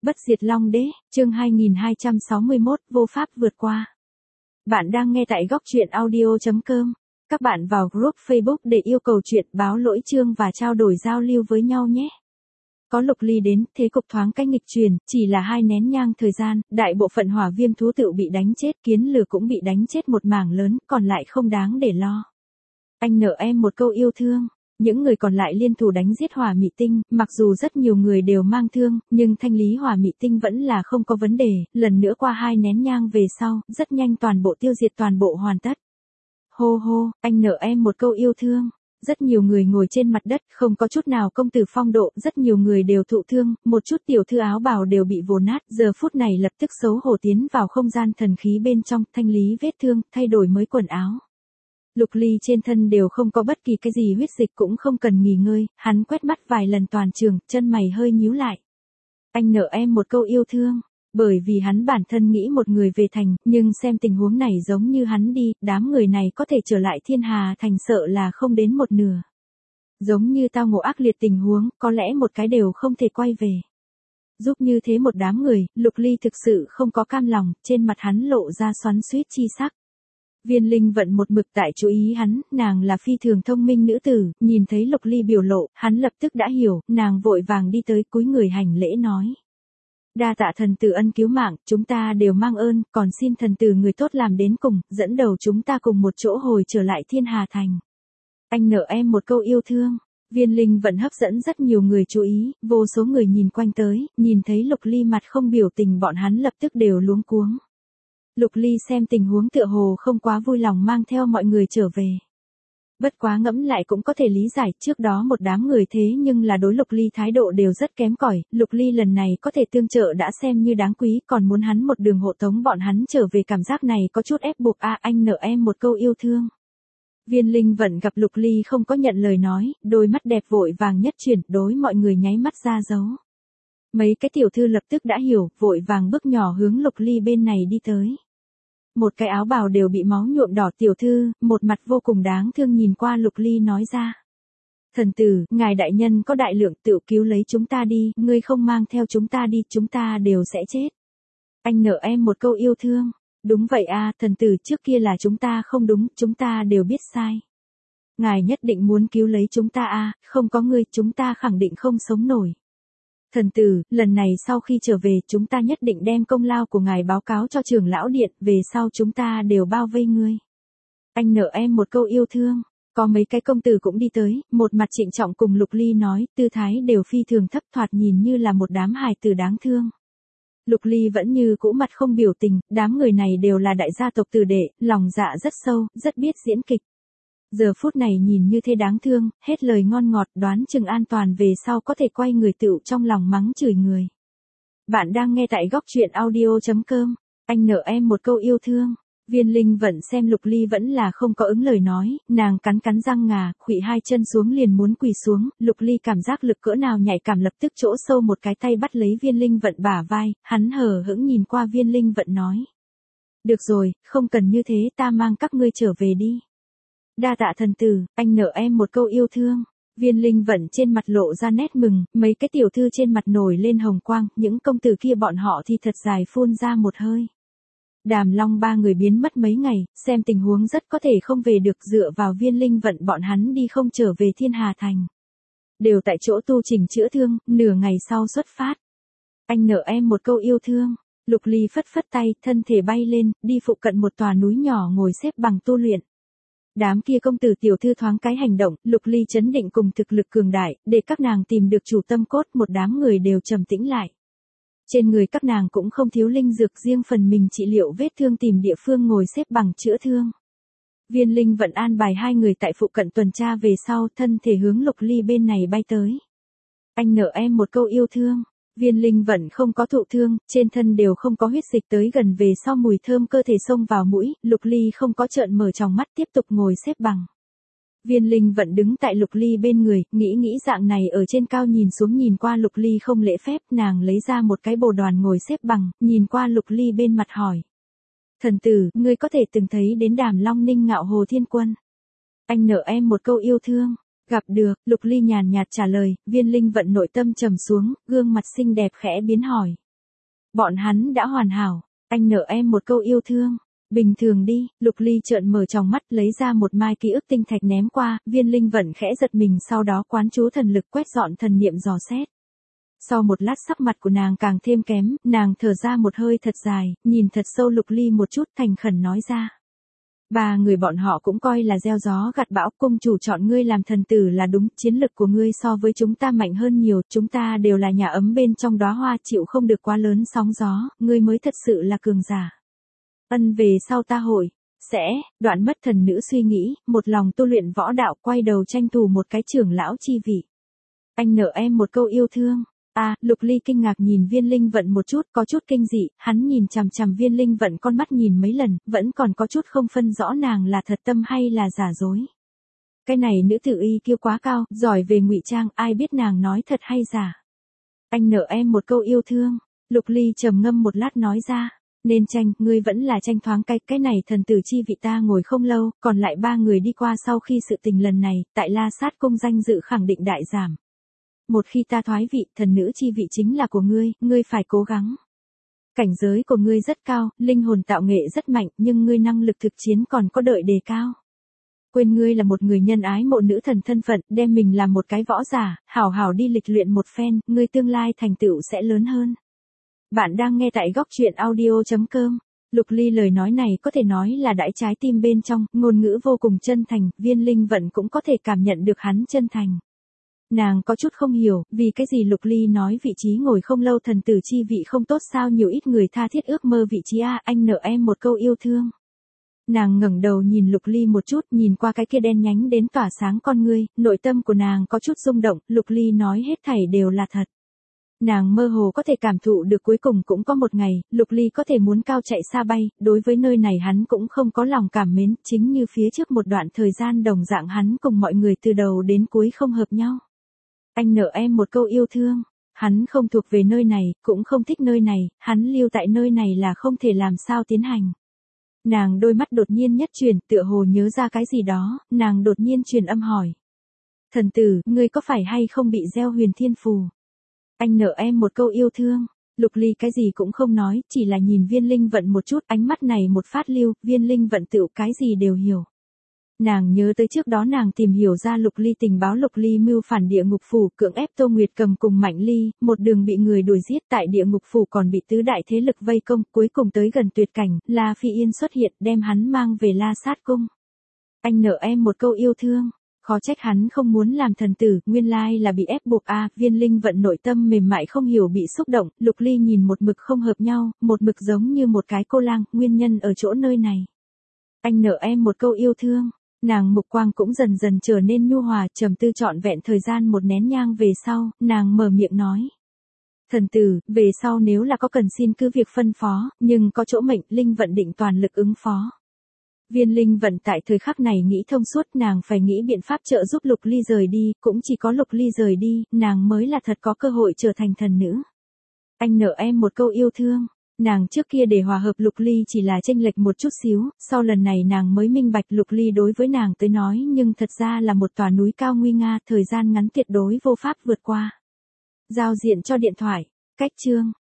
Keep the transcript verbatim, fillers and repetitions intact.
Bất diệt Long Đế, chương hai nghìn hai trăm sáu mươi mốt, vô pháp vượt qua. Bạn đang nghe tại góc truyện audio chấm com. Các bạn vào group Facebook để yêu cầu chuyện, báo lỗi chương và trao đổi giao lưu với nhau nhé. Có Lục Ly đến, thế cục thoáng cách nghịch chuyển, chỉ là hai nén nhang thời gian, đại bộ phận hỏa viêm thú tự bị đánh chết, kiến lừa cũng bị đánh chết một mảng lớn, còn lại không đáng để lo. Anh nợ em một câu yêu thương. Những người còn lại liên thủ đánh giết hỏa mị tinh, mặc dù rất nhiều người đều mang thương, nhưng thanh lý hỏa mị tinh vẫn là không có vấn đề, lần nữa qua hai nén nhang về sau, rất nhanh toàn bộ tiêu diệt toàn bộ hoàn tất. Hô hô, anh nợ em một câu yêu thương. Rất nhiều người ngồi trên mặt đất, không có chút nào công tử phong độ, rất nhiều người đều thụ thương, một chút tiểu thư áo bào đều bị vồ nát, giờ phút này lập tức xấu hổ tiến vào không gian thần khí bên trong, thanh lý vết thương, thay đổi mới quần áo. Lục Ly trên thân đều không có bất kỳ cái gì huyết dịch, cũng không cần nghỉ ngơi, hắn quét mắt vài lần toàn trường, chân mày hơi nhíu lại. Anh nợ em một câu yêu thương, bởi vì hắn bản thân nghĩ một người về thành, nhưng xem tình huống này giống như hắn đi, đám người này có thể trở lại Thiên Hà thành sợ là không đến một nửa. Giống như tao ngộ ác liệt tình huống, có lẽ một cái đều không thể quay về. Giúp như thế một đám người, Lục Ly thực sự không có cam lòng, trên mặt hắn lộ ra xoắn xuýt chi sắc. Viên Linh Vận một mực tại chú ý hắn, nàng là phi thường thông minh nữ tử, nhìn thấy Lục Ly biểu lộ, hắn lập tức đã hiểu, nàng vội vàng đi tới cúi người hành lễ nói. Đa tạ thần tử ân cứu mạng, chúng ta đều mang ơn, còn xin thần tử người tốt làm đến cùng, dẫn đầu chúng ta cùng một chỗ hồi trở lại Thiên Hà thành. Anh nợ em một câu yêu thương. Viên Linh Vận hấp dẫn rất nhiều người chú ý, vô số người nhìn quanh tới, nhìn thấy Lục Ly mặt không biểu tình, bọn hắn lập tức đều luống cuống. Lục Ly xem tình huống tựa hồ không quá vui lòng mang theo mọi người trở về. Bất quá ngẫm lại cũng có thể lý giải, trước đó một đám người thế nhưng là đối Lục Ly thái độ đều rất kém cỏi, Lục Ly lần này có thể tương trợ đã xem như đáng quý, còn muốn hắn một đường hộ tống bọn hắn trở về, cảm giác này có chút ép buộc. À, anh nợ em một câu yêu thương. Viên Linh Vận gặp Lục Ly không có nhận lời nói, đôi mắt đẹp vội vàng nhất chuyển, đối mọi người nháy mắt ra dấu. Mấy cái tiểu thư lập tức đã hiểu, vội vàng bước nhỏ hướng Lục Ly bên này đi tới. Một cái áo bào đều bị máu nhuộm đỏ tiểu thư, một mặt vô cùng đáng thương nhìn qua Lục Ly nói ra. Thần tử, ngài đại nhân có đại lượng, tự cứu lấy chúng ta đi, ngươi không mang theo chúng ta đi, chúng ta đều sẽ chết. Anh nợ em một câu yêu thương. Đúng vậy a, thần tử, trước kia là chúng ta không đúng, chúng ta đều biết sai. Ngài nhất định muốn cứu lấy chúng ta a, không có ngươi, chúng ta khẳng định không sống nổi. Thần tử, lần này sau khi trở về, chúng ta nhất định đem công lao của ngài báo cáo cho trưởng lão điện, về sau chúng ta đều bao vây ngươi. Anh nợ em một câu yêu thương. Có mấy cái công tử cũng đi tới, một mặt trịnh trọng cùng Lục Ly nói, tư thái đều phi thường thấp, thoạt nhìn như là một đám hài tử đáng thương. Lục Ly vẫn như cũ mặt không biểu tình, đám người này đều là đại gia tộc tử đệ, lòng dạ rất sâu, rất biết diễn kịch. Giờ phút này nhìn như thế đáng thương, hết lời ngon ngọt, đoán chừng an toàn về sau có thể quay người tựu trong lòng mắng chửi người. Bạn đang nghe tại góc truyện audio chấm com. Anh nợ em một câu yêu thương. Viên Linh Vận xem Lục Ly vẫn là không có ứng lời nói, nàng cắn cắn răng ngà, khuỵu hai chân xuống liền muốn quỳ xuống, Lục Ly cảm giác lực cỡ nào nhạy cảm, lập tức chỗ sâu một cái tay bắt lấy Viên Linh Vận bả vai, hắn hờ hững nhìn qua Viên Linh Vận nói. Được rồi, không cần như thế, ta mang các ngươi trở về đi. Đa tạ thần tử, anh nợ em một câu yêu thương. Viên Linh Vận trên mặt lộ ra nét mừng, mấy cái tiểu thư trên mặt nổi lên hồng quang, những công tử kia bọn họ thì thật dài phun ra một hơi. Đàm Long ba người biến mất mấy ngày, xem tình huống rất có thể không về được, dựa vào Viên Linh Vận bọn hắn đi không trở về Thiên Hà thành. Đều tại chỗ tu chỉnh chữa thương, nửa ngày sau xuất phát. Anh nợ em một câu yêu thương. Lục Ly phất phất tay, thân thể bay lên, đi phụ cận một tòa núi nhỏ ngồi xếp bằng tu luyện. Đám kia công tử tiểu thư thoáng cái hành động, Lục Ly chấn định cùng thực lực cường đại, để các nàng tìm được chủ tâm cốt, một đám người đều trầm tĩnh lại. Trên người các nàng cũng không thiếu linh dược, riêng phần mình trị liệu vết thương, tìm địa phương ngồi xếp bằng chữa thương. Viên Linh Vận an bài hai người tại phụ cận tuần tra về sau, thân thể hướng Lục Ly bên này bay tới. Anh nợ em một câu yêu thương. Viên Linh Vận không có thụ thương, trên thân đều không có huyết dịch, tới gần về sau mùi thơm cơ thể xông vào mũi, Lục Ly không có trợn mở tròng mắt, tiếp tục ngồi xếp bằng. Viên Linh Vận đứng tại Lục Ly bên người, nghĩ nghĩ dạng này ở trên cao nhìn xuống nhìn qua Lục Ly không lễ phép, nàng lấy ra một cái bồ đoàn ngồi xếp bằng, nhìn qua Lục Ly bên mặt hỏi. Thần tử, ngươi có thể từng thấy đến Đàm Long Ninh Ngạo Hồ Thiên Quân. Anh nợ em một câu yêu thương. Gặp được, Lục Ly nhàn nhạt trả lời, Viên Linh Vận nội tâm trầm xuống, gương mặt xinh đẹp khẽ biến hỏi. Bọn hắn đã hoàn hảo, anh nợ em một câu yêu thương. Bình thường đi, Lục Ly trợn mở tròng mắt lấy ra một mai ký ức tinh thạch ném qua, Viên Linh Vận khẽ giật mình sau đó quán chú thần lực quét dọn thần niệm dò xét. Sau một lát sắc mặt của nàng càng thêm kém, nàng thở ra một hơi thật dài, nhìn thật sâu Lục Ly một chút thành khẩn nói ra. Ba người bọn họ cũng coi là gieo gió gặt bão, cung chủ chọn ngươi làm thần tử là đúng, chiến lực của ngươi so với chúng ta mạnh hơn nhiều, chúng ta đều là nhà ấm bên trong đóa hoa chịu không được quá lớn sóng gió, ngươi mới thật sự là cường giả. Ân về sau ta hội, sẽ, đoạn mất thần nữ suy nghĩ, một lòng tu luyện võ đạo quay đầu tranh thủ một cái trưởng lão chi vị. Anh nợ em một câu yêu thương. À, Lục Ly kinh ngạc nhìn Viên Linh Vận một chút, có chút kinh dị, hắn nhìn chằm chằm Viên Linh Vận con mắt nhìn mấy lần, vẫn còn có chút không phân rõ nàng là thật tâm hay là giả dối. Cái này nữ tử y kiêu quá cao, giỏi về ngụy trang, ai biết nàng nói thật hay giả. Anh nợ em một câu yêu thương, Lục Ly trầm ngâm một lát nói ra. Nên tranh, ngươi vẫn là tranh thoáng cái, cái này thần tử chi vị ta ngồi không lâu, còn lại ba người đi qua sau khi sự tình lần này, tại La Sát cung danh dự khẳng định đại giảm. Một khi ta thoái vị, thần nữ chi vị chính là của ngươi, ngươi phải cố gắng. Cảnh giới của ngươi rất cao, linh hồn tạo nghệ rất mạnh, nhưng ngươi năng lực thực chiến còn có đợi đề cao. Quên ngươi là một người nhân ái mộ nữ thần thân phận, đem mình làm một cái võ giả, hảo hảo đi lịch luyện một phen, ngươi tương lai thành tựu sẽ lớn hơn. Bạn đang nghe tại góc truyện audio chấm com. Lục Ly lời nói này có thể nói là đãi trái tim bên trong, ngôn ngữ vô cùng chân thành, Viên Linh Vận cũng có thể cảm nhận được hắn chân thành. Nàng có chút không hiểu, vì cái gì Lục Ly nói vị trí ngồi không lâu thần tử chi vị không tốt sao, nhiều ít người tha thiết ước mơ vị trí a, anh nợ em một câu yêu thương. Nàng ngẩng đầu nhìn Lục Ly một chút, nhìn qua cái kia đen nhánh đến tỏa sáng con ngươi, nội tâm của nàng có chút rung động, Lục Ly nói hết thảy đều là thật. Nàng mơ hồ có thể cảm thụ được cuối cùng cũng có một ngày, Lục Ly có thể muốn cao chạy xa bay, đối với nơi này hắn cũng không có lòng cảm mến, chính như phía trước một đoạn thời gian đồng dạng hắn cùng mọi người từ đầu đến cuối không hợp nhau. Anh nợ em một câu yêu thương, hắn không thuộc về nơi này, cũng không thích nơi này, hắn lưu tại nơi này là không thể làm sao tiến hành. Nàng đôi mắt đột nhiên nhất chuyển, tựa hồ nhớ ra cái gì đó, nàng đột nhiên truyền âm hỏi. Thần tử, ngươi có phải hay không bị gieo huyền thiên phù? Anh nợ em một câu yêu thương. Lục Ly cái gì cũng không nói, chỉ là nhìn Viên Linh Vận một chút, ánh mắt này một phát lưu, Viên Linh Vận tựu cái gì đều hiểu. Nàng nhớ tới trước đó nàng tìm hiểu ra Lục Ly tình báo Lục Ly mưu phản địa ngục phủ, cưỡng ép Tô Nguyệt Cầm cùng Mạnh Ly, một đường bị người đuổi giết, tại địa ngục phủ còn bị tứ đại thế lực vây công, cuối cùng tới gần tuyệt cảnh, La Phi Yên xuất hiện đem hắn mang về La Sát cung. Anh nợ em một câu yêu thương. Khó trách hắn không muốn làm thần tử, nguyên lai là bị ép buộc a, Viên Linh Vận nội tâm mềm mại không hiểu bị xúc động, Lục Ly nhìn một mực không hợp nhau, một mực giống như một cái cô lang, nguyên nhân ở chỗ nơi này. Anh nợ em một câu yêu thương, nàng mục quang cũng dần dần trở nên nhu hòa, trầm tư trọn vẹn thời gian một nén nhang về sau, nàng mở miệng nói. Thần tử, về sau nếu là có cần xin cứ việc phân phó, nhưng có chỗ mệnh, Linh Vận định toàn lực ứng phó. Viên Linh Vận tại thời khắc này nghĩ thông suốt, nàng phải nghĩ biện pháp trợ giúp Lục Ly rời đi, cũng chỉ có Lục Ly rời đi, nàng mới là thật có cơ hội trở thành thần nữ. Anh nợ em một câu yêu thương, nàng trước kia để hòa hợp Lục Ly chỉ là chênh lệch một chút xíu, sau lần này nàng mới minh bạch Lục Ly đối với nàng tới nói nhưng thật ra là một tòa núi cao nguy nga, thời gian ngắn tuyệt đối vô pháp vượt qua. Giao diện cho điện thoại, cách chương.